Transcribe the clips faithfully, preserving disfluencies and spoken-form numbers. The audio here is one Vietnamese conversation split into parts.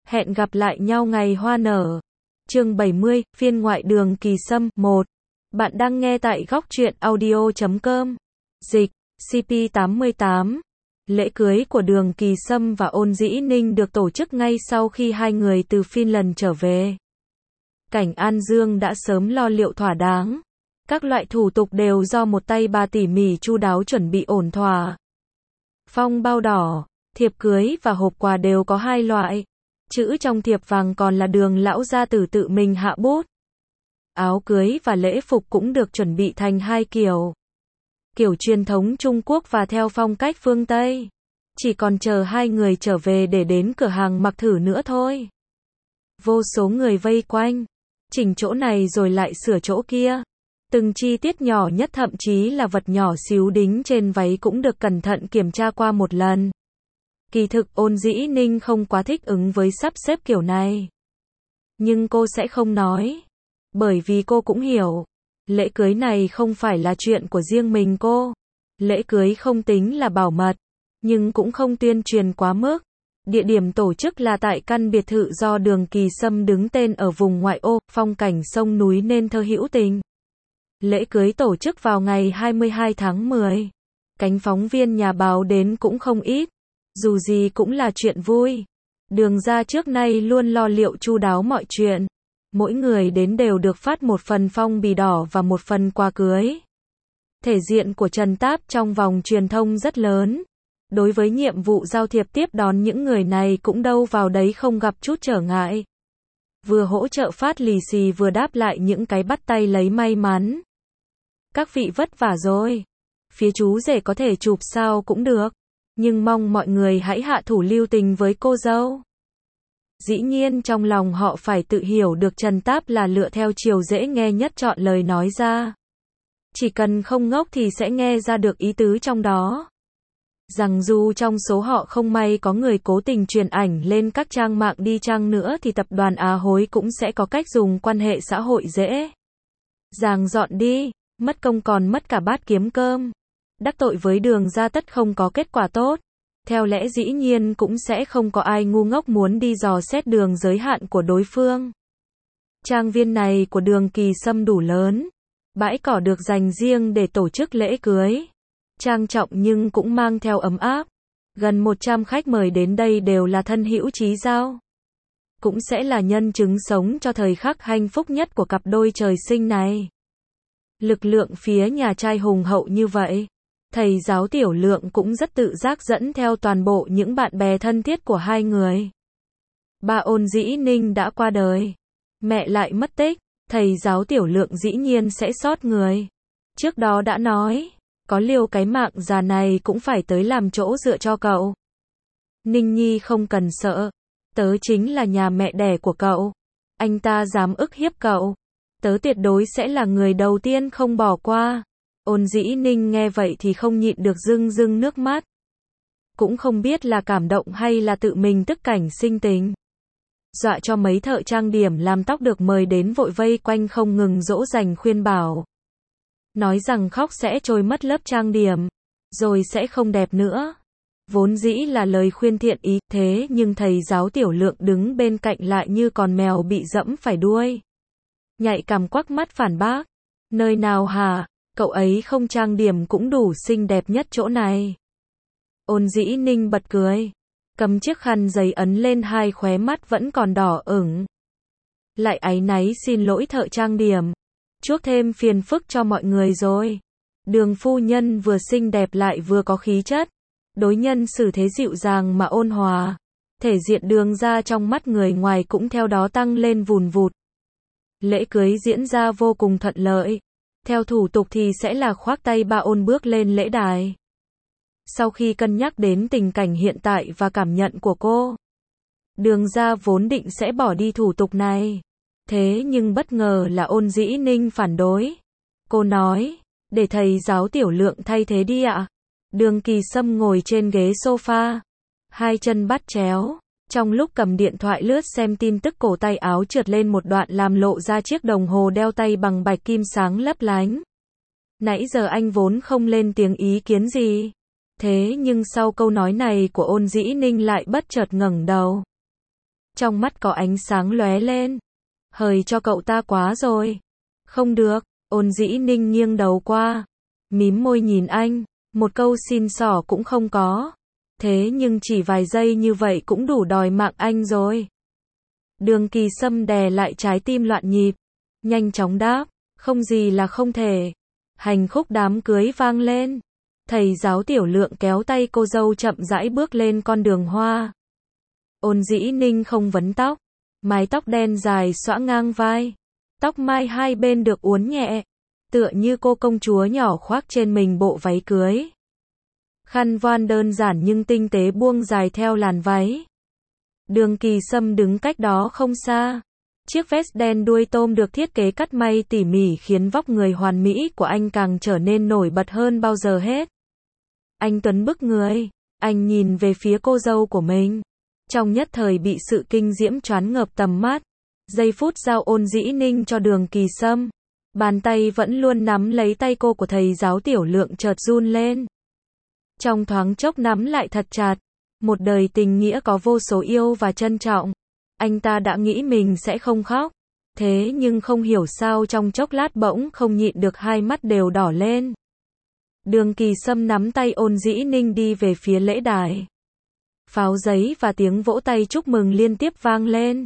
Hẹn gặp lại nhau ngày hoa nở. Chương bảy mươi, phiên ngoại Đường Kỳ Sâm. một. Bạn đang nghe tại góc truyện audio chấm com. Dịch, xê pê tám mươi tám. Lễ cưới của Đường Kỳ Sâm và Ôn Dĩ Ninh được tổ chức ngay sau khi hai người từ Finland trở về. Cảnh An Dương đã sớm lo liệu thỏa đáng. Các loại thủ tục đều do một tay bà tỉ mỉ chu đáo chuẩn bị ổn thỏa. Phong bao đỏ, thiệp cưới và hộp quà đều có hai loại. Chữ trong thiệp vàng còn là Đường lão gia tử tự mình hạ bút. Áo cưới và lễ phục cũng được chuẩn bị thành hai kiểu. Kiểu truyền thống Trung Quốc và theo phong cách phương Tây. Chỉ còn chờ hai người trở về để đến cửa hàng mặc thử nữa thôi. Vô số người vây quanh, chỉnh chỗ này rồi lại sửa chỗ kia. Từng chi tiết nhỏ nhất, thậm chí là vật nhỏ xíu đính trên váy cũng được cẩn thận kiểm tra qua một lần. Kỳ thực Ôn Dĩ Ninh không quá thích ứng với sắp xếp kiểu này. Nhưng cô sẽ không nói. Bởi vì cô cũng hiểu, lễ cưới này không phải là chuyện của riêng mình cô. Lễ cưới không tính là bảo mật, nhưng cũng không tuyên truyền quá mức. Địa điểm tổ chức là tại căn biệt thự do Đường Kỳ Sâm đứng tên ở vùng ngoại ô, phong cảnh sông núi nên thơ hữu tình. Lễ cưới tổ chức vào ngày hai mươi hai tháng mười. Cánh phóng viên nhà báo đến cũng không ít. Dù gì cũng là chuyện vui. Đường gia trước nay luôn lo liệu chu đáo mọi chuyện. Mỗi người đến đều được phát một phần phong bì đỏ và một phần quà cưới. Thể diện của Trần Táp trong vòng truyền thông rất lớn. Đối với nhiệm vụ giao thiệp tiếp đón những người này cũng đâu vào đấy không gặp chút trở ngại. Vừa hỗ trợ phát lì xì vừa đáp lại những cái bắt tay lấy may mắn. Các vị vất vả rồi. Phía chú rể có thể chụp sao cũng được. Nhưng mong mọi người hãy hạ thủ lưu tình với cô dâu. Dĩ nhiên trong lòng họ phải tự hiểu được Trần Táp là lựa theo chiều dễ nghe nhất chọn lời nói ra. Chỉ cần không ngốc thì sẽ nghe ra được ý tứ trong đó. Rằng dù trong số họ không may có người cố tình truyền ảnh lên các trang mạng đi chăng nữa thì tập đoàn Á Hối cũng sẽ có cách dùng quan hệ xã hội dễ dàng dọn đi, mất công còn mất cả bát kiếm cơm. Đắc tội với Đường gia tất không có kết quả tốt. Theo lẽ dĩ nhiên cũng sẽ không có ai ngu ngốc muốn đi dò xét đường giới hạn của đối phương. Trang viên này của Đường Kỳ Sâm đủ lớn. Bãi cỏ được dành riêng để tổ chức lễ cưới. Trang trọng nhưng cũng mang theo ấm áp. Gần một trăm khách mời đến đây đều là thân hữu chí giao. Cũng sẽ là nhân chứng sống cho thời khắc hạnh phúc nhất của cặp đôi trời sinh này. Lực lượng phía nhà trai hùng hậu như vậy. Thầy giáo Tiểu Lượng cũng rất tự giác dẫn theo toàn bộ những bạn bè thân thiết của hai người. Ba Ôn Dĩ Ninh đã qua đời. Mẹ lại mất tích. Thầy giáo Tiểu Lượng dĩ nhiên sẽ sót người. Trước đó đã nói, có liều cái mạng già này cũng phải tới làm chỗ dựa cho cậu. Ninh Nhi không cần sợ. Tớ chính là nhà mẹ đẻ của cậu. Anh ta dám ức hiếp cậu. Tớ tuyệt đối sẽ là người đầu tiên không bỏ qua. Ôn Dĩ Ninh nghe vậy thì không nhịn được rưng rưng nước mắt. Cũng không biết là cảm động hay là tự mình tức cảnh sinh tình. Dọa cho mấy thợ trang điểm làm tóc được mời đến vội vây quanh không ngừng dỗ dành khuyên bảo. Nói rằng khóc sẽ trôi mất lớp trang điểm. Rồi sẽ không đẹp nữa. Vốn dĩ là lời khuyên thiện ý, thế nhưng thầy giáo Tiểu Lượng đứng bên cạnh lại như con mèo bị dẫm phải đuôi. Nhạy cảm quắc mắt phản bác. Nơi nào hả? Cậu ấy không trang điểm cũng đủ xinh đẹp nhất chỗ này. Ôn Dĩ Ninh bật cười. Cầm chiếc khăn giấy ấn lên hai khóe mắt vẫn còn đỏ ửng. Lại áy náy xin lỗi thợ trang điểm. Chuốc thêm phiền phức cho mọi người rồi. Đường phu nhân vừa xinh đẹp lại vừa có khí chất. Đối nhân xử thế dịu dàng mà ôn hòa. Thể diện Đường ra trong mắt người ngoài cũng theo đó tăng lên vùn vụt. Lễ cưới diễn ra vô cùng thuận lợi. Theo thủ tục thì sẽ là khoác tay ba Ôn bước lên lễ đài. Sau khi cân nhắc đến tình cảnh hiện tại và cảm nhận của cô, Đường gia vốn định sẽ bỏ đi thủ tục này. Thế nhưng bất ngờ là Ôn Dĩ Ninh phản đối. Cô nói, để thầy giáo Tiểu Lượng thay thế đi ạ. Đường Kỳ Sâm ngồi trên ghế sofa, hai chân bắt chéo. Trong lúc cầm điện thoại lướt xem tin tức cổ tay áo trượt lên một đoạn làm lộ ra chiếc đồng hồ đeo tay bằng bạch kim sáng lấp lánh. Nãy giờ anh vốn không lên tiếng ý kiến gì. Thế nhưng sau câu nói này của Ôn Dĩ Ninh lại bất chợt ngẩng đầu. Trong mắt có ánh sáng lóe lên. Hời cho cậu ta quá rồi. Không được, Ôn Dĩ Ninh nghiêng đầu qua. Mím môi nhìn anh, một câu xin xỏ cũng không có. Thế nhưng chỉ vài giây như vậy cũng đủ đòi mạng anh rồi. Đường Kỳ Sâm đè lại trái tim loạn nhịp. Nhanh chóng đáp, không gì là không thể. Hành khúc đám cưới vang lên. Thầy giáo Tiểu Lượng kéo tay cô dâu chậm rãi bước lên con đường hoa. Ôn Dĩ Ninh không vấn tóc. Mái tóc đen dài xõa ngang vai. Tóc mai hai bên được uốn nhẹ. Tựa như cô công chúa nhỏ khoác trên mình bộ váy cưới. Khăn voan đơn giản nhưng tinh tế buông dài theo làn váy. Đường Kỳ Sâm đứng cách đó không xa. Chiếc vest đen đuôi tôm được thiết kế cắt may tỉ mỉ khiến vóc người hoàn mỹ của anh càng trở nên nổi bật hơn bao giờ hết. Anh tuấn bức người. Anh nhìn về phía cô dâu của mình. Trong nhất thời bị sự kinh diễm choáng ngợp tầm mắt. Giây phút giao Ôn Dĩ Ninh cho Đường Kỳ Sâm. Bàn tay vẫn luôn nắm lấy tay cô của thầy giáo Tiểu Lượng chợt run lên. Trong thoáng chốc nắm lại thật chặt. Một đời tình nghĩa có vô số yêu và trân trọng. Anh ta đã nghĩ mình sẽ không khóc. Thế nhưng không hiểu sao trong chốc lát bỗng không nhịn được hai mắt đều đỏ lên. Đường Kỳ Sâm nắm tay Ôn Dĩ Ninh đi về phía lễ đài. Pháo giấy và tiếng vỗ tay chúc mừng liên tiếp vang lên.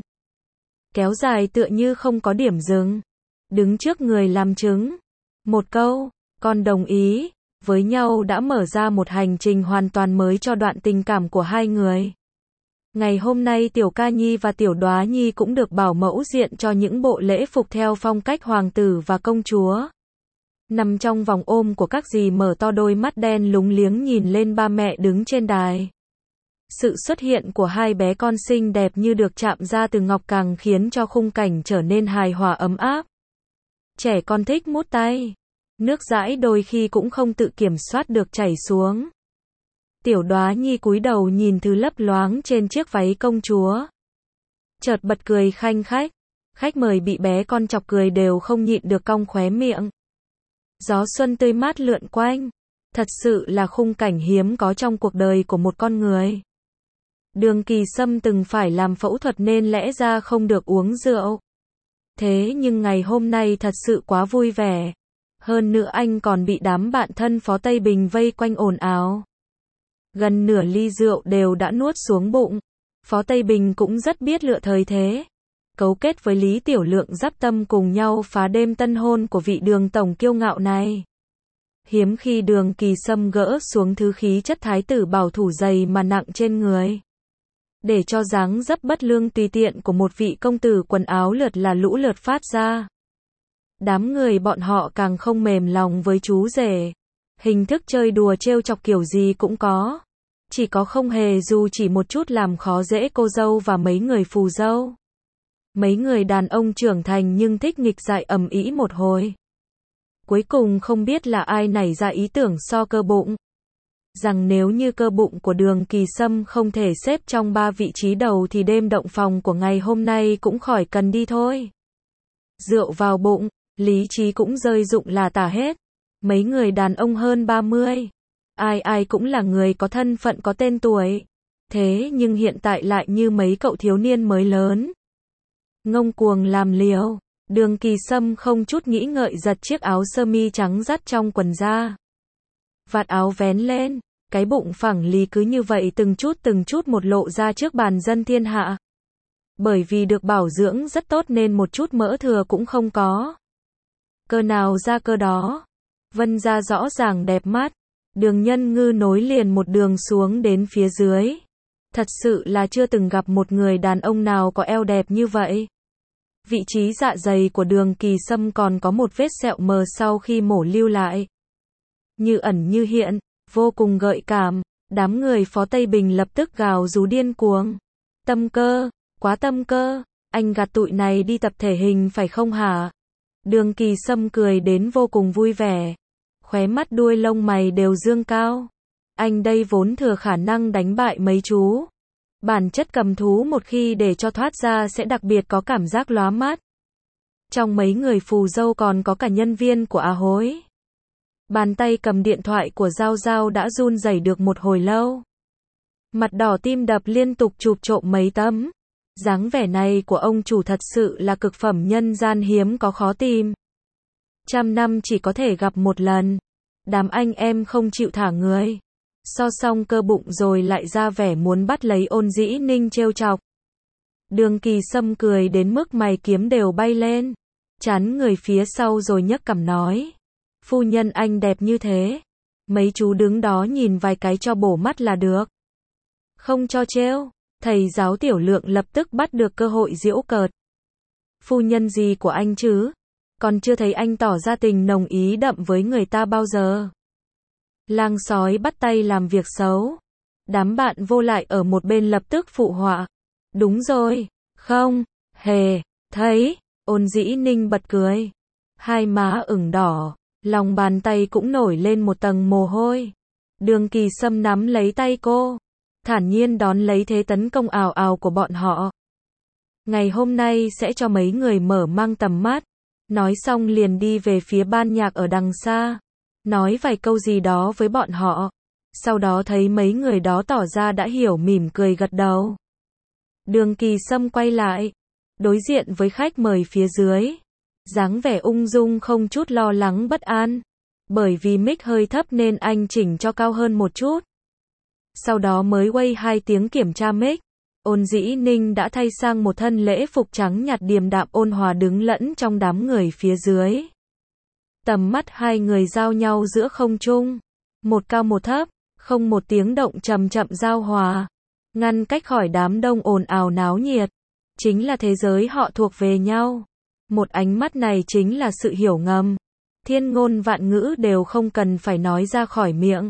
Kéo dài tựa như không có điểm dừng. Đứng trước người làm chứng. Một câu, con đồng ý, với nhau đã mở ra một hành trình hoàn toàn mới cho đoạn tình cảm của hai người. Ngày hôm nay Tiểu Ca Nhi và Tiểu Đoá Nhi cũng được bảo mẫu diện cho những bộ lễ phục theo phong cách hoàng tử và công chúa. Nằm trong vòng ôm của các dì mở to đôi mắt đen lúng liếng nhìn lên ba mẹ đứng trên đài. Sự xuất hiện của hai bé con xinh đẹp như được chạm ra từ ngọc càng khiến cho khung cảnh trở nên hài hòa ấm áp. Trẻ con thích mút tay. Nước dãi đôi khi cũng không tự kiểm soát được chảy xuống. Tiểu Đoá Nhi cúi đầu nhìn thứ lấp loáng trên chiếc váy công chúa. Chợt bật cười khanh khách. Khách mời bị bé con chọc cười đều không nhịn được cong khóe miệng. Gió xuân tươi mát lượn quanh. Thật sự là khung cảnh hiếm có trong cuộc đời của một con người. Đường Kỳ Sâm từng phải làm phẫu thuật nên lẽ ra không được uống rượu. Thế nhưng ngày hôm nay thật sự quá vui vẻ. Hơn nữa anh còn bị đám bạn thân Phó Tây Bình vây quanh ồn ào. Gần nửa ly rượu đều đã nuốt xuống bụng. Phó Tây Bình cũng rất biết lựa thời thế. Cấu kết với Lý Tiểu Lượng dắp tâm cùng nhau phá đêm tân hôn của vị Đường tổng kiêu ngạo này. Hiếm khi Đường Kỳ Sâm gỡ xuống thứ khí chất thái tử bảo thủ dày mà nặng trên người. Để cho dáng dấp bất lương tùy tiện của một vị công tử quần áo lượt là lũ lượt phát ra. Đám người bọn họ càng không mềm lòng với chú rể. Hình thức chơi đùa trêu chọc kiểu gì cũng có. Chỉ có không hề dù chỉ một chút làm khó dễ cô dâu và mấy người phù dâu. Mấy người đàn ông trưởng thành nhưng thích nghịch dại ầm ĩ một hồi. Cuối cùng không biết là ai nảy ra ý tưởng so cơ bụng. Rằng nếu như cơ bụng của Đường Kỳ Sâm không thể xếp trong ba vị trí đầu thì đêm động phòng của ngày hôm nay cũng khỏi cần đi thôi. Rượu vào bụng, lý trí cũng rơi rụng là tả hết. Mấy người đàn ông hơn ba mươi. Ai ai cũng là người có thân phận có tên tuổi. Thế nhưng hiện tại lại như mấy cậu thiếu niên mới lớn. Ngông cuồng làm liều. Đường Kỳ Sâm không chút nghĩ ngợi giật chiếc áo sơ mi trắng dắt trong quần ra. Vạt áo vén lên, cái bụng phẳng lì cứ như vậy từng chút từng chút một lộ ra trước bàn dân thiên hạ. Bởi vì được bảo dưỡng rất tốt nên một chút mỡ thừa cũng không có. Cơ nào ra cơ đó. Vân ra rõ ràng đẹp mắt. Đường Nhân Ngư nối liền một đường xuống đến phía dưới. Thật sự là chưa từng gặp một người đàn ông nào có eo đẹp như vậy. Vị trí dạ dày của Đường Kỳ Sâm còn có một vết sẹo mờ sau khi mổ lưu lại. Như ẩn như hiện, vô cùng gợi cảm. Đám người Phó Tây Bình lập tức gào rú điên cuồng. Tâm cơ, quá tâm cơ, anh gạt tụi này đi tập thể hình phải không hả? Đường Kỳ Sâm cười đến vô cùng vui vẻ. Khóe mắt đuôi lông mày đều dương cao. Anh đây vốn thừa khả năng đánh bại mấy chú. Bản chất cầm thú một khi để cho thoát ra sẽ đặc biệt có cảm giác lóa mắt. Trong mấy người phù dâu còn có cả nhân viên của A Hối. Bàn tay cầm điện thoại của Giao Giao đã run rẩy được một hồi lâu. Mặt đỏ tim đập liên tục chụp trộm mấy tấm. Dáng vẻ này của ông chủ thật sự là cực phẩm nhân gian hiếm có khó tìm. Trăm năm chỉ có thể gặp một lần. Đám anh em không chịu thả người. So xong cơ bụng rồi lại ra vẻ muốn bắt lấy Ôn Dĩ Ninh trêu chọc. Đường Kỳ Sâm cười đến mức mày kiếm đều bay lên. Chán người phía sau rồi nhấc cằm nói. Phu nhân anh đẹp như thế. Mấy chú đứng đó nhìn vài cái cho bổ mắt là được. Không cho trêu. Thầy giáo Tiểu Lượng lập tức bắt được cơ hội giễu cợt. Phu nhân gì của anh chứ? Còn chưa thấy anh tỏ ra tình nồng ý đậm với người ta bao giờ. Lang sói bắt tay làm việc xấu. Đám bạn vô lại ở một bên lập tức phụ họa. Đúng rồi, không, hề, thấy. Ôn Dĩ Ninh bật cười. Hai má ửng đỏ, lòng bàn tay cũng nổi lên một tầng mồ hôi. Đường Kỳ Sâm nắm lấy tay cô, thản nhiên đón lấy thế tấn công ào ào của bọn họ. Ngày hôm nay sẽ cho mấy người mở mang tầm mắt. Nói xong liền đi về phía ban nhạc ở đằng xa. Nói vài câu gì đó với bọn họ. Sau đó thấy mấy người đó tỏ ra đã hiểu mỉm cười gật đầu. Đường Kỳ Sâm quay lại. Đối diện với khách mời phía dưới. Dáng vẻ ung dung không chút lo lắng bất an. Bởi vì mic hơi thấp nên anh chỉnh cho cao hơn một chút. Sau đó mới quay hai tiếng kiểm tra mic. Ôn Dĩ Ninh đã thay sang một thân lễ phục trắng nhạt điềm đạm ôn hòa đứng lẫn trong đám người phía dưới. Tầm mắt hai người giao nhau giữa không trung. Một cao một thấp, không một tiếng động chậm chậm giao hòa. Ngăn cách khỏi đám đông ồn ào náo nhiệt. Chính là thế giới họ thuộc về nhau. Một ánh mắt này chính là sự hiểu ngầm. Thiên ngôn vạn ngữ đều không cần phải nói ra khỏi miệng.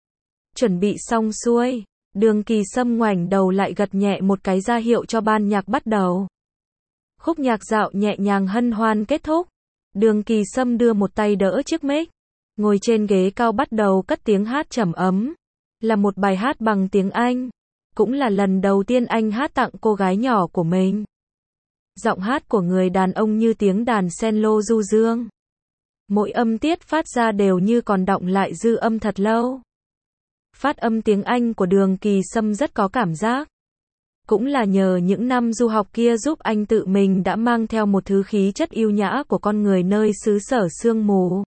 Chuẩn bị xong xuôi. Đường Kỳ Sâm ngoảnh đầu lại gật nhẹ một cái ra hiệu cho ban nhạc bắt đầu. Khúc nhạc dạo nhẹ nhàng hân hoan kết thúc. Đường Kỳ Sâm đưa một tay đỡ chiếc mic. Ngồi trên ghế cao bắt đầu cất tiếng hát trầm ấm. Là một bài hát bằng tiếng Anh. Cũng là lần đầu tiên anh hát tặng cô gái nhỏ của mình. Giọng hát của người đàn ông như tiếng đàn cello du dương. Mỗi âm tiết phát ra đều như còn đọng lại dư âm thật lâu. Phát âm tiếng Anh của Đường Kỳ Sâm rất có cảm giác. Cũng là nhờ những năm du học kia giúp anh tự mình đã mang theo một thứ khí chất yêu nhã của con người nơi xứ sở sương mù.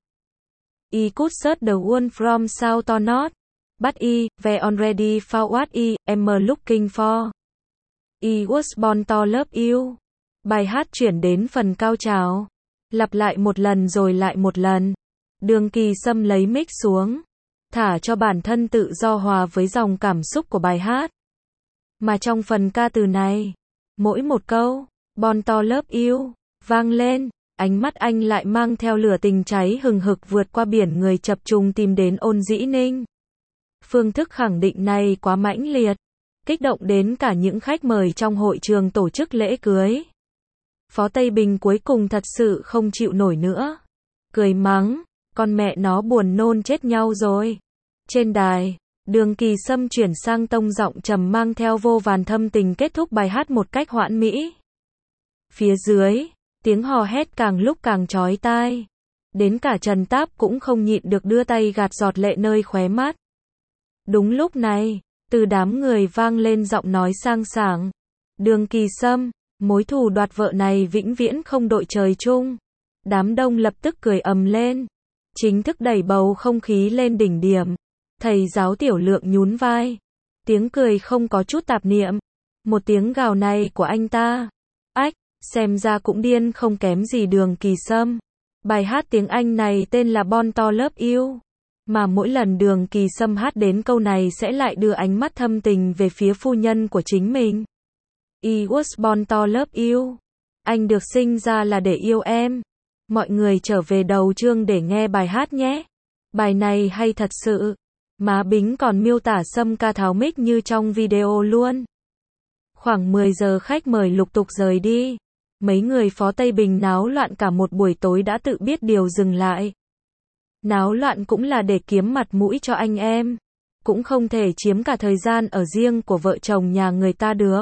I could search the world from south or north. But I, we already found what I am looking for. I was born to love you. Bài hát chuyển đến phần cao trào. Lặp lại một lần rồi lại một lần. Đường Kỳ Sâm lấy mic xuống. Thả cho bản thân tự do hòa với dòng cảm xúc của bài hát. Mà trong phần ca từ này, mỗi một câu, Born to love you, vang lên, ánh mắt anh lại mang theo lửa tình cháy hừng hực vượt qua biển người chập trùng tìm đến Ôn Dĩ Ninh. Phương thức khẳng định này quá mãnh liệt, kích động đến cả những khách mời trong hội trường tổ chức lễ cưới. Phó Tây Bình cuối cùng thật sự không chịu nổi nữa. Cười mắng, con mẹ nó buồn nôn chết nhau rồi. Trên đài, Đường Kỳ Sâm chuyển sang tông giọng trầm mang theo vô vàn thâm tình kết thúc bài hát một cách hoãn mỹ. Phía dưới, tiếng hò hét càng lúc càng chói tai. Đến cả Trần Táp cũng không nhịn được đưa tay gạt giọt lệ nơi khóe mắt. Đúng lúc này, từ đám người vang lên giọng nói sang sảng. Đường Kỳ Sâm, mối thù đoạt vợ này vĩnh viễn không đội trời chung. Đám đông lập tức cười ầm lên. Chính thức đẩy bầu không khí lên đỉnh điểm. Thầy giáo Tiểu Lượng nhún vai. Tiếng cười không có chút tạp niệm. Một tiếng gào này của anh ta. Ách, xem ra cũng điên không kém gì Đường Kỳ Sâm. Bài hát tiếng Anh này tên là Born to love you. Mà mỗi lần Đường Kỳ Sâm hát đến câu này sẽ lại đưa ánh mắt thâm tình về phía phu nhân của chính mình. I was born to love you. Anh được sinh ra là để yêu em. Mọi người trở về đầu chương để nghe bài hát nhé. Bài này hay thật sự. Má Bính còn miêu tả Sâm ca tháo mic như trong video luôn. Khoảng mười giờ khách mời lục tục rời đi. Mấy người Phó Tây Bình náo loạn cả một buổi tối đã tự biết điều dừng lại. Náo loạn cũng là để kiếm mặt mũi cho anh em. Cũng không thể chiếm cả thời gian ở riêng của vợ chồng nhà người ta được.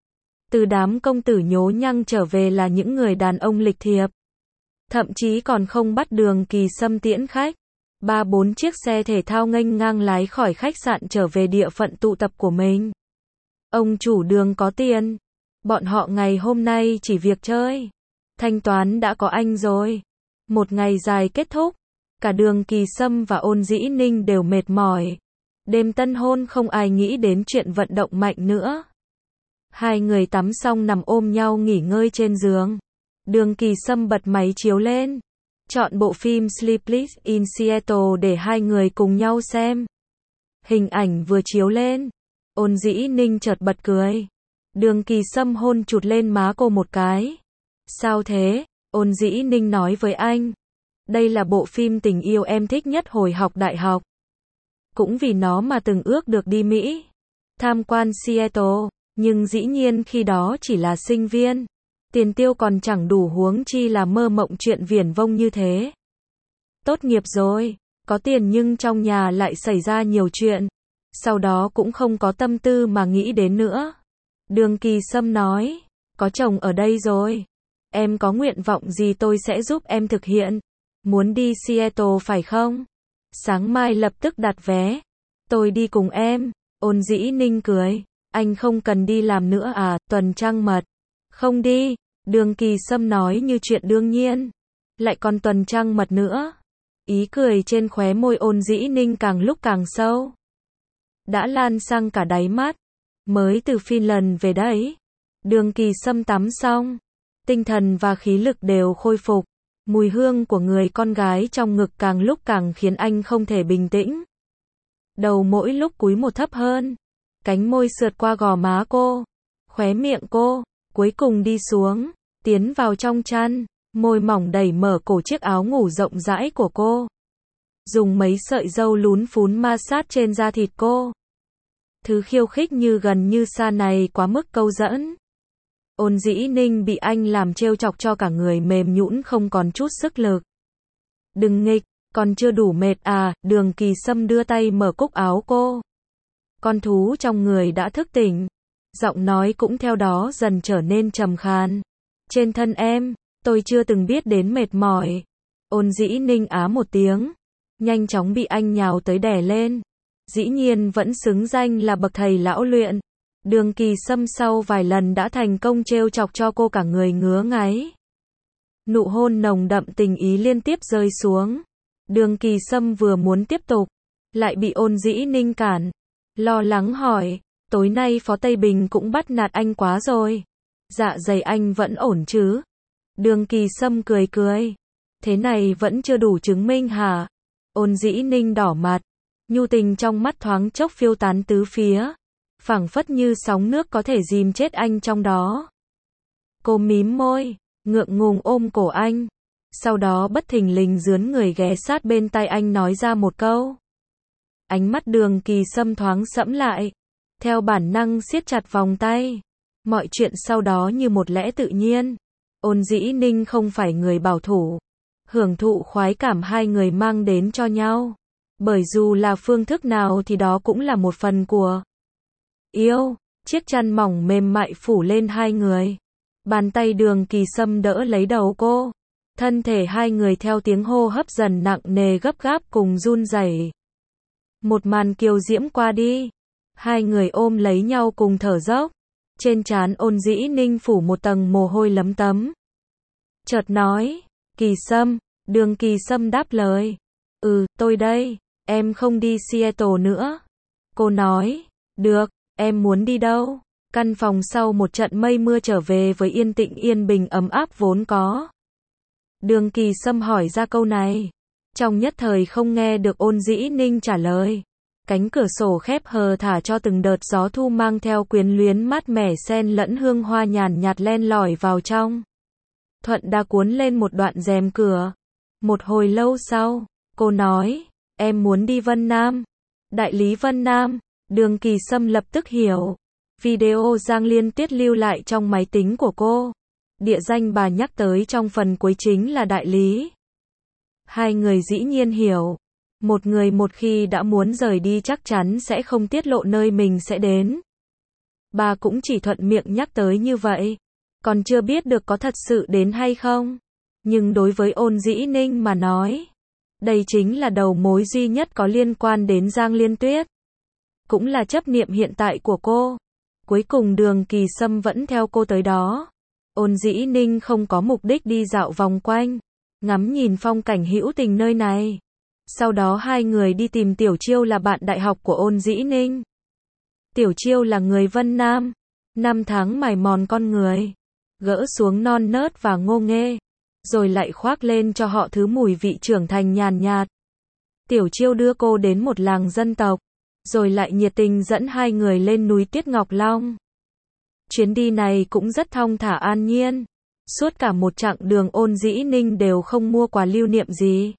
Từ đám công tử nhố nhăng trở về là những người đàn ông lịch thiệp. Thậm chí còn không bắt Đường Kỳ Sâm tiễn khách. Ba bốn chiếc xe thể thao nghênh ngang lái khỏi khách sạn trở về địa phận tụ tập của mình. Ông chủ Đường có tiền. Bọn họ ngày hôm nay chỉ việc chơi. Thanh toán đã có anh rồi. Một ngày dài kết thúc. Cả Đường Kỳ Sâm và Ôn Dĩ Ninh đều mệt mỏi. Đêm tân hôn không ai nghĩ đến chuyện vận động mạnh nữa. Hai người tắm xong nằm ôm nhau nghỉ ngơi trên giường. Đường Kỳ Sâm bật máy chiếu lên. Chọn bộ phim Sleepless in Seattle để hai người cùng nhau xem. Hình ảnh vừa chiếu lên. Ôn Dĩ Ninh chợt bật cười. Đường Kỳ Sâm hôn chụt lên má cô một cái. Sao thế? Ôn Dĩ Ninh nói với anh. Đây là bộ phim tình yêu em thích nhất hồi học đại học. Cũng vì nó mà từng ước được đi Mỹ. Tham quan Seattle. Nhưng dĩ nhiên khi đó chỉ là sinh viên. Tiền tiêu còn chẳng đủ huống chi là mơ mộng chuyện viển vông như thế. Tốt nghiệp rồi. Có tiền nhưng trong nhà lại xảy ra nhiều chuyện. Sau đó cũng không có tâm tư mà nghĩ đến nữa. Đường Kỳ Sâm nói. Có chồng ở đây rồi. Em có nguyện vọng gì tôi sẽ giúp em thực hiện. Muốn đi Seattle phải không? Sáng mai lập tức đặt vé. Tôi đi cùng em. Ôn Dĩ Ninh cười. Anh không cần đi làm nữa à, tuần trăng mật. Không đi. Đường Kỳ Sâm nói như chuyện đương nhiên. Lại còn tuần trăng mật nữa. Ý cười trên khóe môi Ôn Dĩ Ninh càng lúc càng sâu. Đã lan sang cả đáy mắt. Mới từ Finland về đấy. Đường Kỳ Sâm tắm xong. Tinh thần và khí lực đều khôi phục. Mùi hương của người con gái trong ngực càng lúc càng khiến anh không thể bình tĩnh. Đầu mỗi lúc cúi một thấp hơn. Cánh môi sượt qua gò má cô. Khóe miệng cô. Cuối cùng đi xuống. Tiến vào trong chăn. Môi mỏng đẩy mở cổ chiếc áo ngủ rộng rãi của cô. Dùng mấy sợi râu lún phún ma sát trên da thịt cô. Thứ khiêu khích như gần như xa này quá mức câu dẫn. Ôn Dĩ Ninh bị anh làm trêu chọc cho cả người mềm nhũn không còn chút sức lực. Đừng nghịch, còn chưa đủ mệt à, Đường Kỳ Sâm đưa tay mở cúc áo cô. Con thú trong người đã thức tỉnh. Giọng nói cũng theo đó dần trở nên trầm khàn. Trên thân em, tôi chưa từng biết đến mệt mỏi. Ôn Dĩ Ninh á một tiếng. Nhanh chóng bị anh nhào tới đè lên. Dĩ nhiên vẫn xứng danh là bậc thầy lão luyện. Đường Kỳ Sâm sau vài lần đã thành công trêu chọc cho cô cả người ngứa ngáy. Nụ hôn nồng đậm tình ý liên tiếp rơi xuống. Đường Kỳ Sâm vừa muốn tiếp tục, lại bị Ôn Dĩ Ninh cản. Lo lắng hỏi, tối nay Phó Tây Bình cũng bắt nạt anh quá rồi. Dạ dày anh vẫn ổn chứ? Đường Kỳ Sâm cười cười. Thế này vẫn chưa đủ chứng minh hả? Ôn Dĩ Ninh đỏ mặt. Nhu tình trong mắt thoáng chốc phiêu tán tứ phía. Phảng phất như sóng nước có thể dìm chết anh trong đó. Cô mím môi, ngượng ngùng ôm cổ anh. Sau đó bất thình lình dướn người ghé sát bên tai anh nói ra một câu. Ánh mắt Đường Kỳ Sâm thoáng sẫm lại. Theo bản năng siết chặt vòng tay. Mọi chuyện sau đó như một lẽ tự nhiên. Ôn Dĩ Ninh không phải người bảo thủ. Hưởng thụ khoái cảm hai người mang đến cho nhau. Bởi dù là phương thức nào thì đó cũng là một phần của yêu. Chiếc chăn mỏng mềm mại phủ lên hai người. Bàn tay Đường Kỳ Sâm đỡ lấy đầu cô. Thân thể hai người theo tiếng hô hấp dần nặng nề gấp gáp cùng run rẩy. Một màn kiều diễm qua đi. Hai người ôm lấy nhau cùng thở dốc. Trên trán Ôn Dĩ Ninh phủ một tầng mồ hôi lấm tấm. Chợt nói, Kỳ Sâm. Đường Kỳ Sâm đáp lời. Ừ, tôi đây. Em không đi Seattle nữa. Cô nói, được, em muốn đi đâu? Căn phòng sau một trận mây mưa trở về với yên tĩnh yên bình ấm áp vốn có. Đường Kỳ Sâm hỏi ra câu này. Trong nhất thời không nghe được Ôn Dĩ Ninh trả lời. Cánh cửa sổ khép hờ thả cho từng đợt gió thu mang theo quyến luyến mát mẻ xen lẫn hương hoa nhàn nhạt len lỏi vào trong. Thuận đã cuốn lên một đoạn rèm cửa. Một hồi lâu sau, cô nói, em muốn đi Vân Nam. Đại lý Vân Nam. Đường Kỳ Sâm lập tức hiểu. Video Giang Liên Tuyết lưu lại trong máy tính của cô. Địa danh bà nhắc tới trong phần cuối chính là đại lý. Hai người dĩ nhiên hiểu. Một người một khi đã muốn rời đi chắc chắn sẽ không tiết lộ nơi mình sẽ đến. Bà cũng chỉ thuận miệng nhắc tới như vậy. Còn chưa biết được có thật sự đến hay không. Nhưng đối với Ôn Dĩ Ninh mà nói, đây chính là đầu mối duy nhất có liên quan đến Giang Liên Tuyết. Cũng là chấp niệm hiện tại của cô. Cuối cùng Đường Kỳ Sâm vẫn theo cô tới đó. Ôn Dĩ Ninh không có mục đích đi dạo vòng quanh, ngắm nhìn phong cảnh hữu tình nơi này. Sau đó hai người đi tìm Tiểu Chiêu là bạn đại học của Ôn Dĩ Ninh. Tiểu Chiêu là người Vân Nam, năm tháng mài mòn con người, gỡ xuống non nớt và ngô nghê, rồi lại khoác lên cho họ thứ mùi vị trưởng thành nhàn nhạt. Tiểu Chiêu đưa cô đến một làng dân tộc, rồi lại nhiệt tình dẫn hai người lên núi Tuyết Ngọc Long. Chuyến đi này cũng rất thong thả an nhiên. Suốt cả một chặng đường Ôn Dĩ Ninh đều không mua quà lưu niệm gì.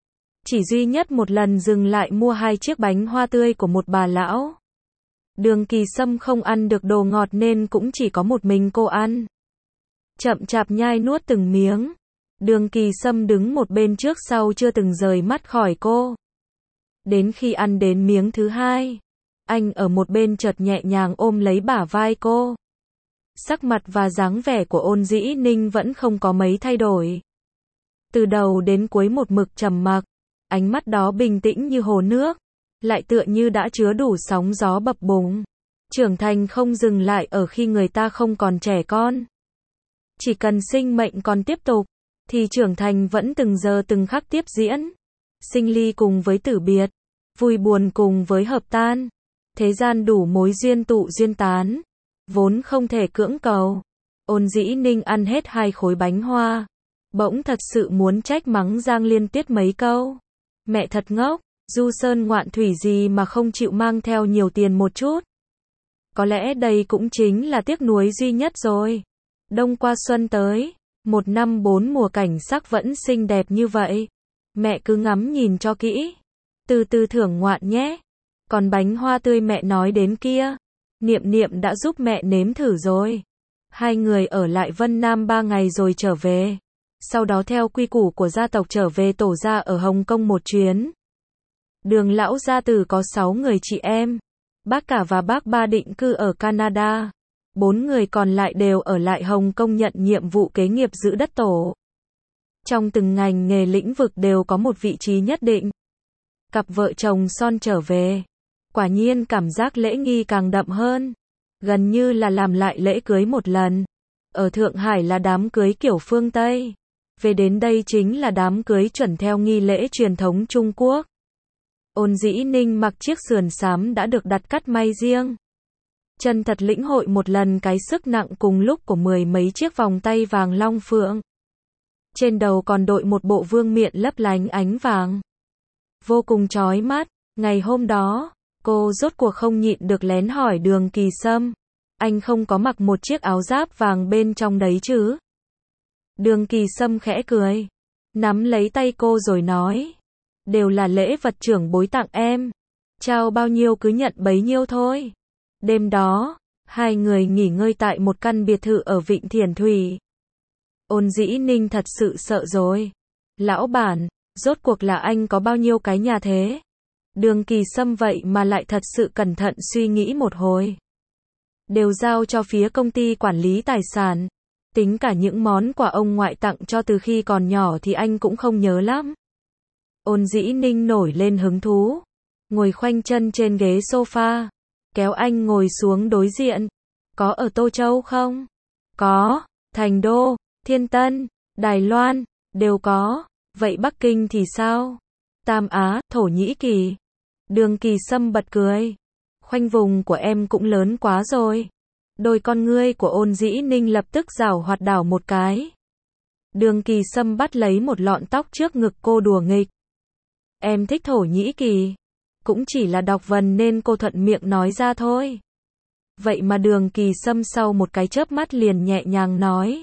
Chỉ duy nhất một lần dừng lại mua hai chiếc bánh hoa tươi của một bà lão. Đường Kỳ Sâm không ăn được đồ ngọt nên cũng chỉ có một mình cô ăn. Chậm chạp nhai nuốt từng miếng. Đường Kỳ Sâm đứng một bên trước sau chưa từng rời mắt khỏi cô. Đến khi ăn đến miếng thứ hai, anh ở một bên chợt nhẹ nhàng ôm lấy bả vai cô. Sắc mặt và dáng vẻ của Ôn Dĩ Ninh vẫn không có mấy thay đổi. Từ đầu đến cuối một mực trầm mặc, ánh mắt đó bình tĩnh như hồ nước, lại tựa như đã chứa đủ sóng gió bập bùng. Trưởng thành không dừng lại ở khi người ta không còn trẻ con. Chỉ cần sinh mệnh còn tiếp tục, thì trưởng thành vẫn từng giờ từng khắc tiếp diễn. Sinh ly cùng với tử biệt, vui buồn cùng với hợp tan. Thế gian đủ mối duyên tụ duyên tán, vốn không thể cưỡng cầu. Ôn Dĩ Ninh ăn hết hai khối bánh hoa, bỗng thật sự muốn trách mắng Giang Liên Tuyết mấy câu. Mẹ thật ngốc, du sơn ngoạn thủy gì mà không chịu mang theo nhiều tiền một chút. Có lẽ đây cũng chính là tiếc nuối duy nhất rồi. Đông qua xuân tới, một năm bốn mùa cảnh sắc vẫn xinh đẹp như vậy. Mẹ cứ ngắm nhìn cho kỹ, từ từ thưởng ngoạn nhé. Còn bánh hoa tươi mẹ nói đến kia, Niệm Niệm đã giúp mẹ nếm thử rồi. Hai người ở lại Vân Nam ba ngày rồi trở về. Sau đó theo quy củ của gia tộc trở về tổ gia ở Hồng Kông một chuyến. Đường lão gia tử có sáu người chị em. Bác cả và bác ba định cư ở Canada. Bốn người còn lại đều ở lại Hồng Kông nhận nhiệm vụ kế nghiệp giữ đất tổ. Trong từng ngành nghề lĩnh vực đều có một vị trí nhất định. Cặp vợ chồng son trở về. Quả nhiên cảm giác lễ nghi càng đậm hơn. Gần như là làm lại lễ cưới một lần. Ở Thượng Hải là đám cưới kiểu phương Tây. Về đến đây chính là đám cưới chuẩn theo nghi lễ truyền thống Trung Quốc. Ôn Dĩ Ninh mặc chiếc sườn xám đã được đặt cắt may riêng. Chân thật lĩnh hội một lần cái sức nặng cùng lúc của mười mấy chiếc vòng tay vàng long phượng. Trên đầu còn đội một bộ vương miện lấp lánh ánh vàng. Vô cùng chói mắt. Ngày hôm đó, cô rốt cuộc không nhịn được lén hỏi Đường Kỳ Sâm. Anh không có mặc một chiếc áo giáp vàng bên trong đấy chứ? Đường Kỳ Sâm khẽ cười. Nắm lấy tay cô rồi nói. Đều là lễ vật trưởng bối tặng em. Trao bao nhiêu cứ nhận bấy nhiêu thôi. Đêm đó, hai người nghỉ ngơi tại một căn biệt thự ở Vịnh Thiển Thủy. Ôn Dĩ Ninh thật sự sợ rồi. Lão bản, rốt cuộc là anh có bao nhiêu cái nhà thế? Đường Kỳ Sâm vậy mà lại thật sự cẩn thận suy nghĩ một hồi. Đều giao cho phía công ty quản lý tài sản. Tính cả những món quà ông ngoại tặng cho từ khi còn nhỏ thì anh cũng không nhớ lắm. Ôn Dĩ Ninh nổi lên hứng thú. Ngồi khoanh chân trên ghế sofa. Kéo anh ngồi xuống đối diện. Có ở Tô Châu không? Có. Thành Đô, Thiên Tân, Đài Loan, đều có. Vậy Bắc Kinh thì sao? Tam Á, Thổ Nhĩ Kỳ. Đường Kỳ Sâm bật cười. Khoanh vùng của em cũng lớn quá rồi. Đôi con ngươi của Ôn Dĩ Ninh lập tức giảo hoạt đảo một cái. Đường Kỳ Sâm bắt lấy một lọn tóc trước ngực cô đùa nghịch. Em thích Thổ Nhĩ Kỳ. Cũng chỉ là đọc vần nên cô thuận miệng nói ra thôi. Vậy mà Đường Kỳ Sâm sau một cái chớp mắt liền nhẹ nhàng nói.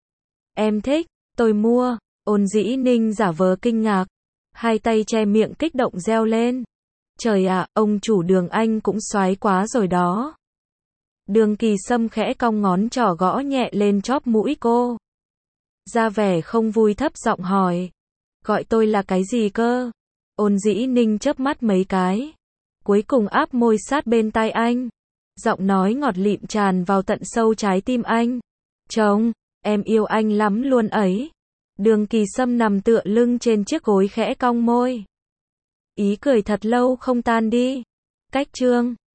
Em thích, tôi mua. Ôn Dĩ Ninh giả vờ kinh ngạc. Hai tay che miệng kích động reo lên. Trời ạ, ông chủ Đường anh cũng xoái quá rồi đó. Đường Kỳ Sâm khẽ cong ngón trỏ gõ nhẹ lên chóp mũi cô. Ra vẻ không vui thấp giọng hỏi. Gọi tôi là cái gì cơ? Ôn Dĩ Ninh chớp mắt mấy cái. Cuối cùng áp môi sát bên tai anh. Giọng nói ngọt lịm tràn vào tận sâu trái tim anh. Chồng, em yêu anh lắm luôn ấy. Đường Kỳ Sâm nằm tựa lưng trên chiếc gối khẽ cong môi. Ý cười thật lâu không tan đi. Cách chương